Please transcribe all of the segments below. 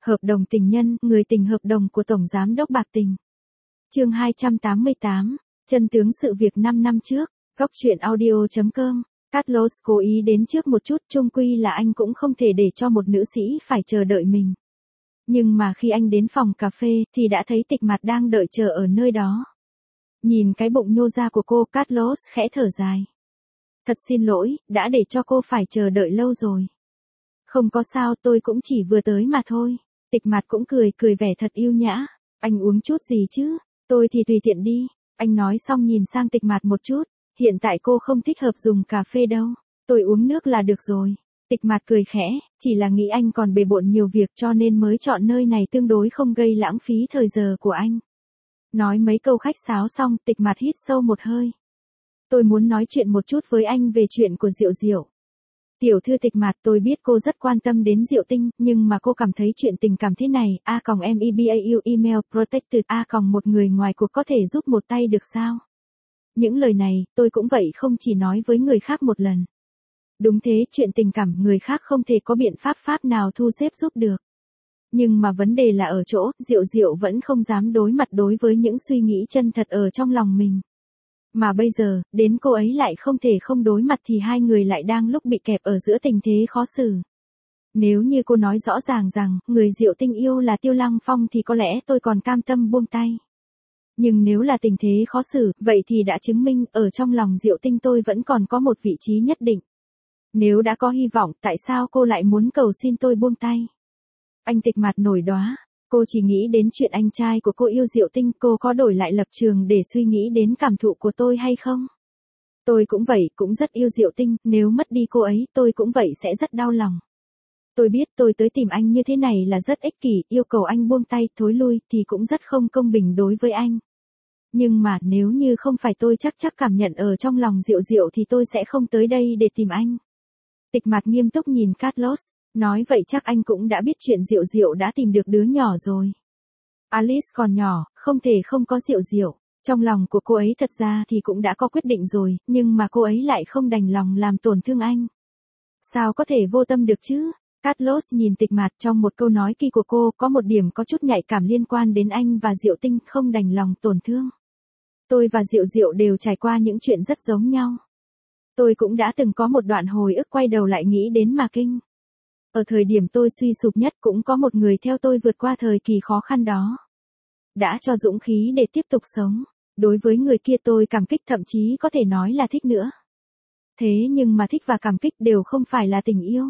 Hợp đồng tình nhân, người tình hợp đồng của Tổng Giám đốc Bạc Tình. Chương 288, chân tướng sự việc 5 năm trước, góc truyện audio.com. Carlos cố ý đến trước một chút, chung quy là anh cũng không thể để cho một nữ sĩ phải chờ đợi mình. Nhưng mà khi anh đến phòng cà phê thì đã thấy Tịch Mạt đang đợi chờ ở nơi đó. Nhìn cái bụng nhô ra của cô, Carlos khẽ thở dài. Thật xin lỗi, đã để cho cô phải chờ đợi lâu rồi. Không có sao, tôi cũng chỉ vừa tới mà thôi. Tịch Mạt cũng cười vẻ thật yêu nhã. Anh uống chút gì chứ? Tôi thì tùy tiện đi. Anh nói xong nhìn sang Tịch Mạt một chút. Hiện tại cô không thích hợp dùng cà phê đâu. Tôi uống nước là được rồi. Tịch Mạt cười khẽ, chỉ là nghĩ anh còn bề bộn nhiều việc cho nên mới chọn nơi này tương đối không gây lãng phí thời giờ của anh. Nói mấy câu khách sáo xong, Tịch Mạt hít sâu một hơi. Tôi muốn nói chuyện một chút với anh về chuyện của Diệu Diệu. Tiểu thư Tịch Mạt, tôi biết cô rất quan tâm đến Diệu Tinh, nhưng mà cô cảm thấy chuyện tình cảm thế này, MEBAU email protected, một người ngoài cuộc có thể giúp một tay được sao? Những lời này, tôi cũng vậy, không chỉ nói với người khác một lần. Đúng thế, chuyện tình cảm người khác không thể có biện pháp nào thu xếp giúp được. Nhưng mà vấn đề là ở chỗ, Diệu Diệu vẫn không dám đối mặt đối với những suy nghĩ chân thật ở trong lòng mình. Mà bây giờ, đến cô ấy lại không thể không đối mặt thì hai người lại đang lúc bị kẹp ở giữa tình thế khó xử. Nếu như cô nói rõ ràng rằng, người Diệu Tinh yêu là Tiêu Lăng Phong thì có lẽ tôi còn cam tâm buông tay. Nhưng nếu là tình thế khó xử, vậy thì đã chứng minh, ở trong lòng Diệu Tinh tôi vẫn còn có một vị trí nhất định. Nếu đã có hy vọng, tại sao cô lại muốn cầu xin tôi buông tay? Anh Tịch Mạt nổi đoá. Cô chỉ nghĩ đến chuyện anh trai của cô yêu Diệu Tinh, cô có đổi lại lập trường để suy nghĩ đến cảm thụ của tôi hay không? Tôi cũng vậy, cũng rất yêu Diệu Tinh, nếu mất đi cô ấy, tôi cũng vậy sẽ rất đau lòng. Tôi biết tôi tới tìm anh như thế này là rất ích kỷ, yêu cầu anh buông tay, thối lui, thì cũng rất không công bình đối với anh. Nhưng mà, nếu như không phải tôi chắc cảm nhận ở trong lòng Diệu Diệu thì tôi sẽ không tới đây để tìm anh. Tịch Mạt nghiêm túc nhìn Carlos. Nói vậy chắc anh cũng đã biết chuyện Diệu Diệu đã tìm được đứa nhỏ rồi. Alice còn nhỏ, không thể không có Diệu Diệu. Trong lòng của cô ấy thật ra thì cũng đã có quyết định rồi, nhưng mà cô ấy lại không đành lòng làm tổn thương anh. Sao có thể vô tâm được chứ? Carlos nhìn Tịch Mạt, trong một câu nói kia của cô có một điểm có chút nhạy cảm liên quan đến anh và Diệu Tinh, không đành lòng tổn thương. Tôi và Diệu Diệu đều trải qua những chuyện rất giống nhau. Tôi cũng đã từng có một đoạn hồi ức quay đầu lại nghĩ đến mà kinh. Ở thời điểm tôi suy sụp nhất cũng có một người theo tôi vượt qua thời kỳ khó khăn đó. Đã cho dũng khí để tiếp tục sống. Đối với người kia tôi cảm kích, thậm chí có thể nói là thích nữa. Thế nhưng mà thích và cảm kích đều không phải là tình yêu.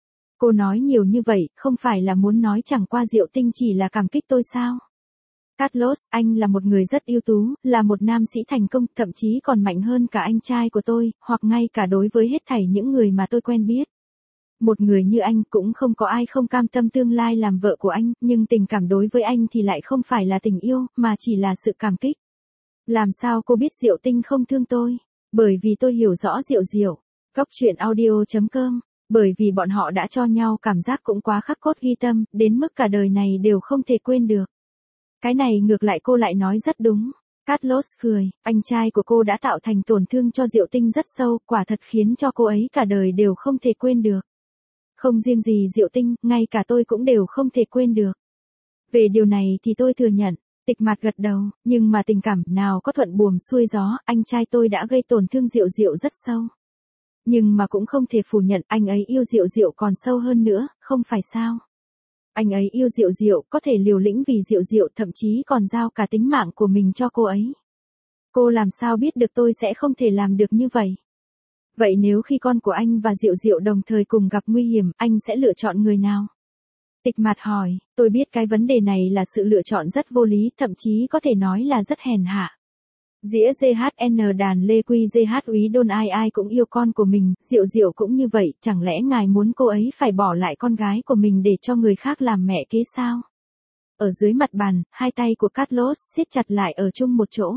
Cô nói nhiều như vậy, không phải là muốn nói chẳng qua Diệu Tinh chỉ là cảm kích tôi sao? Carlos, anh là một người rất ưu tú, là một nam sĩ thành công, thậm chí còn mạnh hơn cả anh trai của tôi, hoặc ngay cả đối với hết thảy những người mà tôi quen biết. Một người như anh cũng không có ai không cam tâm tương lai làm vợ của anh, nhưng tình cảm đối với anh thì lại không phải là tình yêu, mà chỉ là sự cảm kích. Làm sao cô biết Diệu Tinh không thương tôi? Bởi vì tôi hiểu rõ Diệu Diệu. Góc truyện audio.com. Bởi vì bọn họ đã cho nhau cảm giác cũng quá khắc cốt ghi tâm, đến mức cả đời này đều không thể quên được. Cái này ngược lại cô lại nói rất đúng. Carlos cười, anh trai của cô đã tạo thành tổn thương cho Diệu Tinh rất sâu, quả thật khiến cho cô ấy cả đời đều không thể quên được. Không riêng gì Diệu Tinh, ngay cả tôi cũng đều không thể quên được. Về điều này thì tôi thừa nhận. Tịch Mạt gật đầu, nhưng mà tình cảm nào có thuận buồm xuôi gió, anh trai tôi đã gây tổn thương Diệu Diệu rất sâu. Nhưng mà cũng không thể phủ nhận anh ấy yêu Diệu Diệu còn sâu hơn nữa, không phải sao? Anh ấy yêu Diệu Diệu, có thể liều lĩnh vì Diệu Diệu, thậm chí còn giao cả tính mạng của mình cho cô ấy. Cô làm sao biết được tôi sẽ không thể làm được như vậy? Vậy nếu khi con của anh và Diệu Diệu đồng thời cùng gặp nguy hiểm, anh sẽ lựa chọn người nào? Tịch Mạt hỏi, tôi biết cái vấn đề này là sự lựa chọn rất vô lý, thậm chí có thể nói là rất hèn hạ. Dĩa GHN đàn Lê Quy GH úy đôn ai cũng yêu con của mình, Diệu Diệu cũng như vậy, chẳng lẽ ngài muốn cô ấy phải bỏ lại con gái của mình để cho người khác làm mẹ kế sao? Ở dưới mặt bàn, hai tay của Carlos siết chặt lại ở chung một chỗ.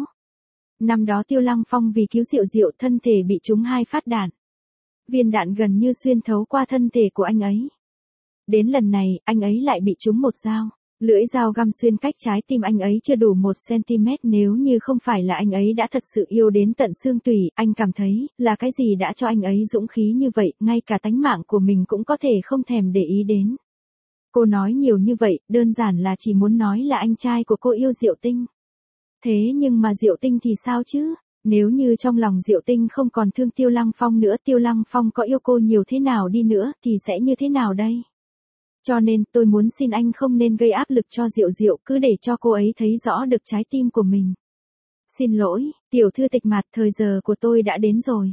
Năm đó Tiêu Lăng Phong vì cứu Diệu Diệu thân thể bị trúng 2 phát đạn. Viên đạn gần như xuyên thấu qua thân thể của anh ấy. Đến lần này, anh ấy lại bị trúng một dao. Lưỡi dao găm xuyên cách trái tim anh ấy chưa đủ 1 cm, nếu như không phải là anh ấy đã thật sự yêu đến tận xương tủy, anh cảm thấy, là cái gì đã cho anh ấy dũng khí như vậy, ngay cả tánh mạng của mình cũng có thể không thèm để ý đến. Cô nói nhiều như vậy, đơn giản là chỉ muốn nói là anh trai của cô yêu Diệu Tinh. Thế nhưng mà Diệu Tinh thì sao chứ? Nếu như trong lòng Diệu Tinh không còn thương Tiêu Lăng Phong nữa, Tiêu Lăng Phong có yêu cô nhiều thế nào đi nữa thì sẽ như thế nào đây? Cho nên tôi muốn xin anh không nên gây áp lực cho Diệu Diệu, cứ để cho cô ấy thấy rõ được trái tim của mình. Xin lỗi, tiểu thư Tịch Mạt, thời giờ của tôi đã đến rồi.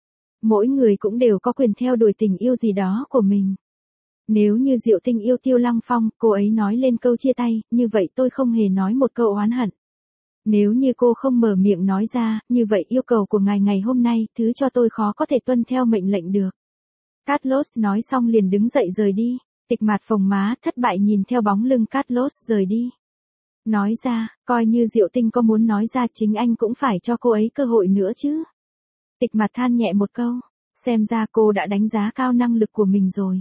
Mỗi người cũng đều có quyền theo đuổi tình yêu gì đó của mình. Nếu như Diệu Tinh yêu Tiêu Lăng Phong, cô ấy nói lên câu chia tay, như vậy tôi không hề nói một câu oán hận. Nếu như cô không mở miệng nói ra, như vậy yêu cầu của ngài ngày hôm nay, thứ cho tôi khó có thể tuân theo mệnh lệnh được. Carlos nói xong liền đứng dậy rời đi. Tịch Mạt phồng má, thất bại nhìn theo bóng lưng Carlos rời đi. Nói ra, coi như Diệu Tinh có muốn nói ra, chính anh cũng phải cho cô ấy cơ hội nữa chứ. Tịch Mạt than nhẹ một câu, xem ra cô đã đánh giá cao năng lực của mình rồi.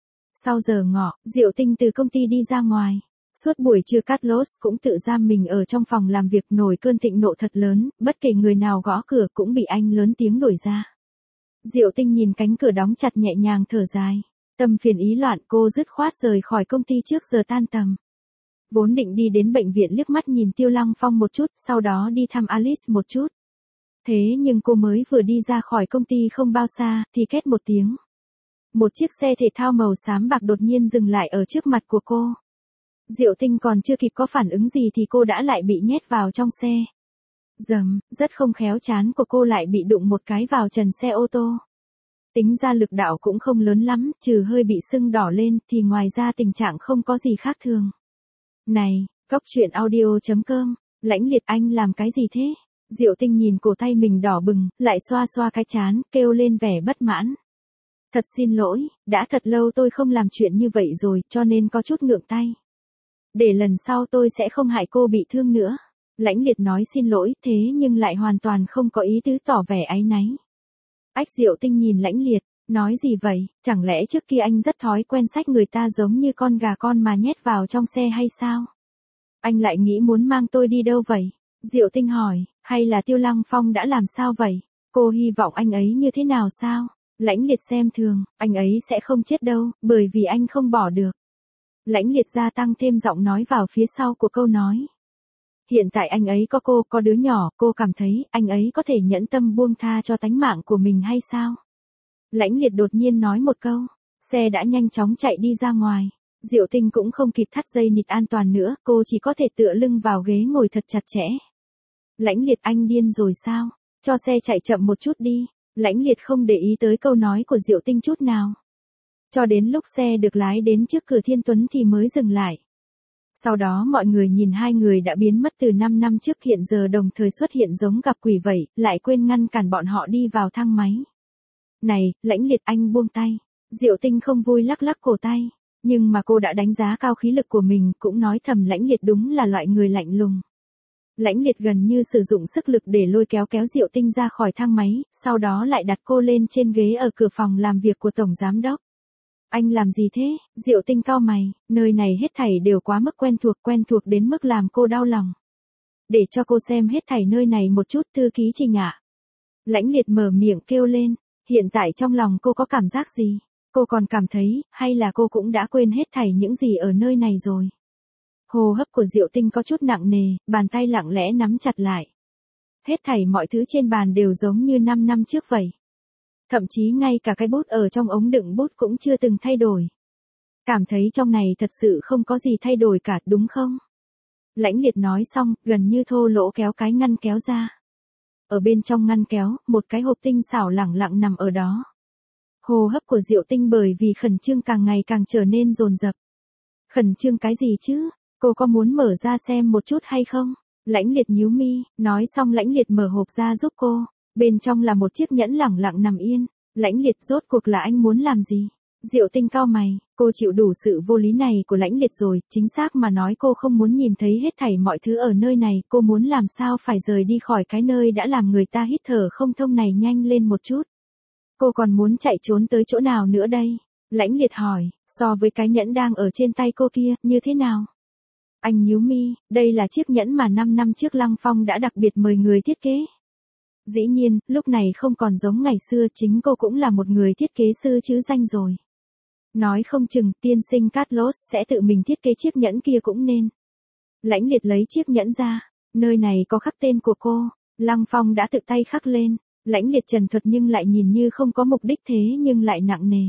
Sau giờ ngọ, Diệu Tinh từ công ty đi ra ngoài. Suốt buổi trưa Carlos cũng tự giam mình ở trong phòng làm việc, nổi cơn thịnh nộ thật lớn, bất kể người nào gõ cửa cũng bị anh lớn tiếng đuổi ra. Diệu Tinh nhìn cánh cửa đóng chặt nhẹ nhàng thở dài. Tâm phiền ý loạn, cô dứt khoát rời khỏi công ty trước giờ tan tầm. Vốn định đi đến bệnh viện liếc mắt nhìn Tiêu Lăng Phong một chút, sau đó đi thăm Alice một chút. Thế nhưng cô mới vừa đi ra khỏi công ty không bao xa, thì két một tiếng. Một chiếc xe thể thao màu xám bạc đột nhiên dừng lại ở trước mặt của cô. Diệu Tinh còn chưa kịp có phản ứng gì thì cô đã lại bị nhét vào trong xe. Dầm, rất không khéo, trán của cô lại bị đụng một cái vào trần xe ô tô. Tính ra lực đạo cũng không lớn lắm, trừ hơi bị sưng đỏ lên thì ngoài ra tình trạng không có gì khác thường. Này, Góc Truyện Audio.com, Lãnh Liệt, anh làm cái gì thế? Diệu Tinh nhìn cổ tay mình đỏ bừng, lại xoa xoa cái trán, kêu lên vẻ bất mãn. Thật xin lỗi, đã thật lâu tôi không làm chuyện như vậy rồi, cho nên có chút ngượng tay. Để lần sau tôi sẽ không hại cô bị thương nữa. Lãnh Liệt nói xin lỗi, thế nhưng lại hoàn toàn không có ý tứ tỏ vẻ áy náy. Ách, Diệu Tinh nhìn Lãnh Liệt, nói gì vậy, chẳng lẽ trước kia anh rất thói quen xách người ta giống như con gà con mà nhét vào trong xe hay sao? Anh lại nghĩ muốn mang tôi đi đâu vậy? Diệu Tinh hỏi, hay là Tiêu Lăng Phong đã làm sao vậy? Cô hy vọng anh ấy như thế nào sao? Lãnh Liệt xem thường, anh ấy sẽ không chết đâu, bởi vì anh không bỏ được. Lãnh Liệt gia tăng thêm giọng nói vào phía sau của câu nói. Hiện tại anh ấy có cô, có đứa nhỏ, cô cảm thấy anh ấy có thể nhẫn tâm buông tha cho tánh mạng của mình hay sao? Lãnh Liệt đột nhiên nói một câu, xe đã nhanh chóng chạy đi ra ngoài. Diệu Tinh cũng không kịp thắt dây nịt an toàn nữa, cô chỉ có thể tựa lưng vào ghế ngồi thật chặt chẽ. Lãnh Liệt, anh điên rồi sao? Cho xe chạy chậm một chút đi. Lãnh Liệt không để ý tới câu nói của Diệu Tinh chút nào. Cho đến lúc xe được lái đến trước cửa Thiên Tuấn thì mới dừng lại. Sau đó mọi người nhìn hai người đã biến mất từ 5 năm trước, hiện giờ đồng thời xuất hiện giống gặp quỷ vậy, lại quên ngăn cản bọn họ đi vào thang máy. Này, Lãnh Liệt, anh buông tay. Diệu Tinh không vui lắc lắc cổ tay. Nhưng mà cô đã đánh giá cao khí lực của mình, cũng nói thầm Lãnh Liệt đúng là loại người lạnh lùng. Lãnh Liệt gần như sử dụng sức lực để lôi kéo Diệu Tinh ra khỏi thang máy, sau đó lại đặt cô lên trên ghế ở cửa phòng làm việc của Tổng Giám Đốc. Anh làm gì thế? Diệu Tinh cau mày, nơi này hết thảy đều quá mức quen thuộc đến mức làm cô đau lòng. Để cho cô xem hết thảy nơi này một chút, thư ký Trình ạ. Lãnh Liệt mở miệng kêu lên, hiện tại trong lòng cô có cảm giác gì? Cô còn cảm thấy, hay là cô cũng đã quên hết thảy những gì ở nơi này rồi? Hô hấp của Diệu Tinh có chút nặng nề, bàn tay lặng lẽ nắm chặt lại. Hết thảy mọi thứ trên bàn đều giống như 5 năm trước vậy. Thậm chí ngay cả cái bút ở trong ống đựng bút cũng chưa từng thay đổi. Cảm thấy trong này thật sự không có gì thay đổi cả, đúng không? Lãnh Liệt nói xong, gần như thô lỗ kéo cái ngăn kéo ra. Ở bên trong ngăn kéo, một cái hộp tinh xảo lẳng lặng nằm ở đó. Hô hấp của Diệu Tinh bởi vì khẩn trương càng ngày càng trở nên dồn dập. Khẩn trương cái gì chứ? Cô có muốn mở ra xem một chút hay không? Lãnh Liệt nhíu mi, nói xong Lãnh Liệt mở hộp ra giúp cô. Bên trong là một chiếc nhẫn lẳng lặng nằm yên. Lãnh Liệt, rốt cuộc là anh muốn làm gì? Diệu Tinh cau mày, cô chịu đủ sự vô lý này của Lãnh Liệt rồi, chính xác mà nói cô không muốn nhìn thấy hết thảy mọi thứ ở nơi này, cô muốn làm sao phải rời đi khỏi cái nơi đã làm người ta hít thở không thông này nhanh lên một chút. Cô còn muốn chạy trốn tới chỗ nào nữa đây? Lãnh Liệt hỏi, so với cái nhẫn đang ở trên tay cô kia, như thế nào? Anh nhíu mi, đây là chiếc nhẫn mà 5 năm trước Lăng Phong đã đặc biệt mời người thiết kế. Dĩ nhiên, lúc này không còn giống ngày xưa, chính cô cũng là một người thiết kế sư chứ danh rồi. Nói không chừng tiên sinh Carlos sẽ tự mình thiết kế chiếc nhẫn kia cũng nên. Lãnh Liệt lấy chiếc nhẫn ra, nơi này có khắc tên của cô, Lăng Phong đã tự tay khắc lên. Lãnh Liệt trần thuật nhưng lại nhìn như không có mục đích thế nhưng lại nặng nề.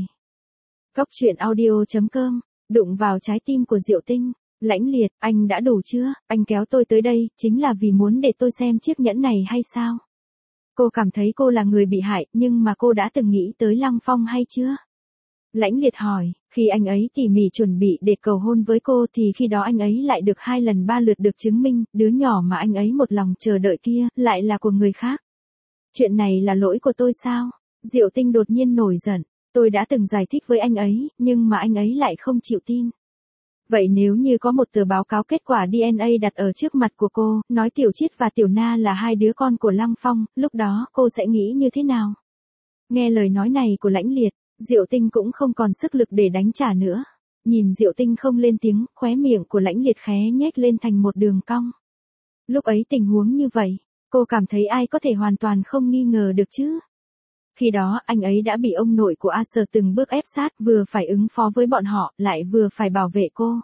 Góc truyện audio.com, đụng vào trái tim của Diệu Tinh. Lãnh Liệt, anh đã đủ chưa? Anh kéo tôi tới đây, chính là vì muốn để tôi xem chiếc nhẫn này hay sao? Cô cảm thấy cô là người bị hại, nhưng mà cô đã từng nghĩ tới Lăng Phong hay chưa? Lãnh Liệt hỏi, khi anh ấy tỉ mỉ chuẩn bị để cầu hôn với cô thì khi đó anh ấy lại được 2 lần 3 lượt được chứng minh, đứa nhỏ mà anh ấy một lòng chờ đợi kia, lại là của người khác. Chuyện này là lỗi của tôi sao? Diệu Tinh đột nhiên nổi giận, tôi đã từng giải thích với anh ấy, nhưng mà anh ấy lại không chịu tin. Vậy nếu như có một tờ báo cáo kết quả DNA đặt ở trước mặt của cô, nói Tiểu Chiết và Tiểu Na là 2 đứa con của Lăng Phong, lúc đó cô sẽ nghĩ như thế nào? Nghe lời nói này của Lãnh Liệt, Diệu Tinh cũng không còn sức lực để đánh trả nữa. Nhìn Diệu Tinh không lên tiếng, khóe miệng của Lãnh Liệt khé nhếch lên thành một đường cong. Lúc ấy tình huống như vậy, cô cảm thấy ai có thể hoàn toàn không nghi ngờ được chứ? Khi đó anh ấy đã bị ông nội của A Sở từng bước ép sát, vừa phải ứng phó với bọn họ, lại vừa phải bảo vệ cô.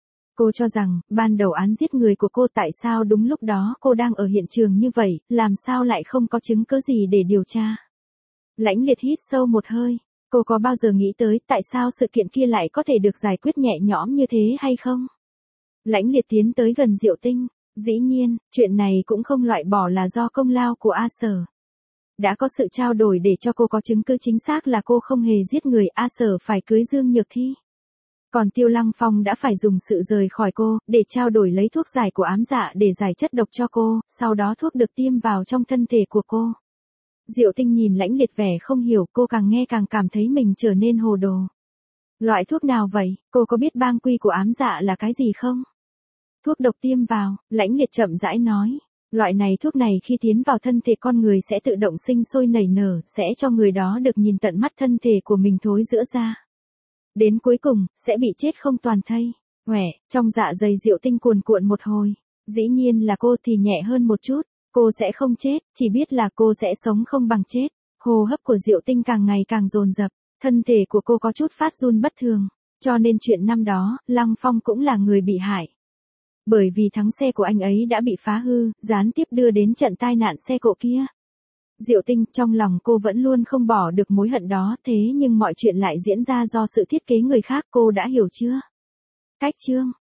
Cô cho rằng, ban đầu án giết người của cô tại sao đúng lúc đó cô đang ở hiện trường như vậy, làm sao lại không có chứng cứ gì để điều tra. Lãnh Liệt hít sâu một hơi, cô có bao giờ nghĩ tới tại sao sự kiện kia lại có thể được giải quyết nhẹ nhõm như thế hay không? Lãnh Liệt tiến tới gần Diệu Tinh, dĩ nhiên, chuyện này cũng không loại bỏ là do công lao của A Sở. Đã có sự trao đổi để cho cô có chứng cứ chính xác là cô không hề giết người, A Sở phải cưới Dương Nhược Thi. Còn Tiêu Lăng Phong đã phải dùng sự rời khỏi cô, để trao đổi lấy thuốc giải của ám dạ để giải chất độc cho cô, sau đó thuốc được tiêm vào trong thân thể của cô. Diệu Tinh nhìn Lãnh Liệt vẻ không hiểu, cô càng nghe càng cảm thấy mình trở nên hồ đồ. Loại thuốc nào vậy, cô có biết bang quy của ám dạ là cái gì không? Thuốc độc tiêm vào, Lãnh Liệt chậm rãi nói. Loại này thuốc này khi tiến vào thân thể con người sẽ tự động sinh sôi nảy nở, sẽ cho người đó được nhìn tận mắt thân thể của mình thối rữa ra. Đến cuối cùng, sẽ bị chết không toàn thây. Ngoẻ, trong dạ dày Diệu Tinh cuồn cuộn một hồi. Dĩ nhiên là cô thì nhẹ hơn một chút. Cô sẽ không chết, chỉ biết là cô sẽ sống không bằng chết. Hô hấp của Diệu Tinh càng ngày càng dồn dập, thân thể của cô có chút phát run bất thường. Cho nên chuyện năm đó, Lăng Phong cũng là người bị hại. Bởi vì thắng xe của anh ấy đã bị phá hư, gián tiếp đưa đến trận tai nạn xe cộ kia. Diệu Tinh, trong lòng cô vẫn luôn không bỏ được mối hận đó, thế nhưng mọi chuyện lại diễn ra do sự thiết kế người khác, cô đã hiểu chưa? Cách chương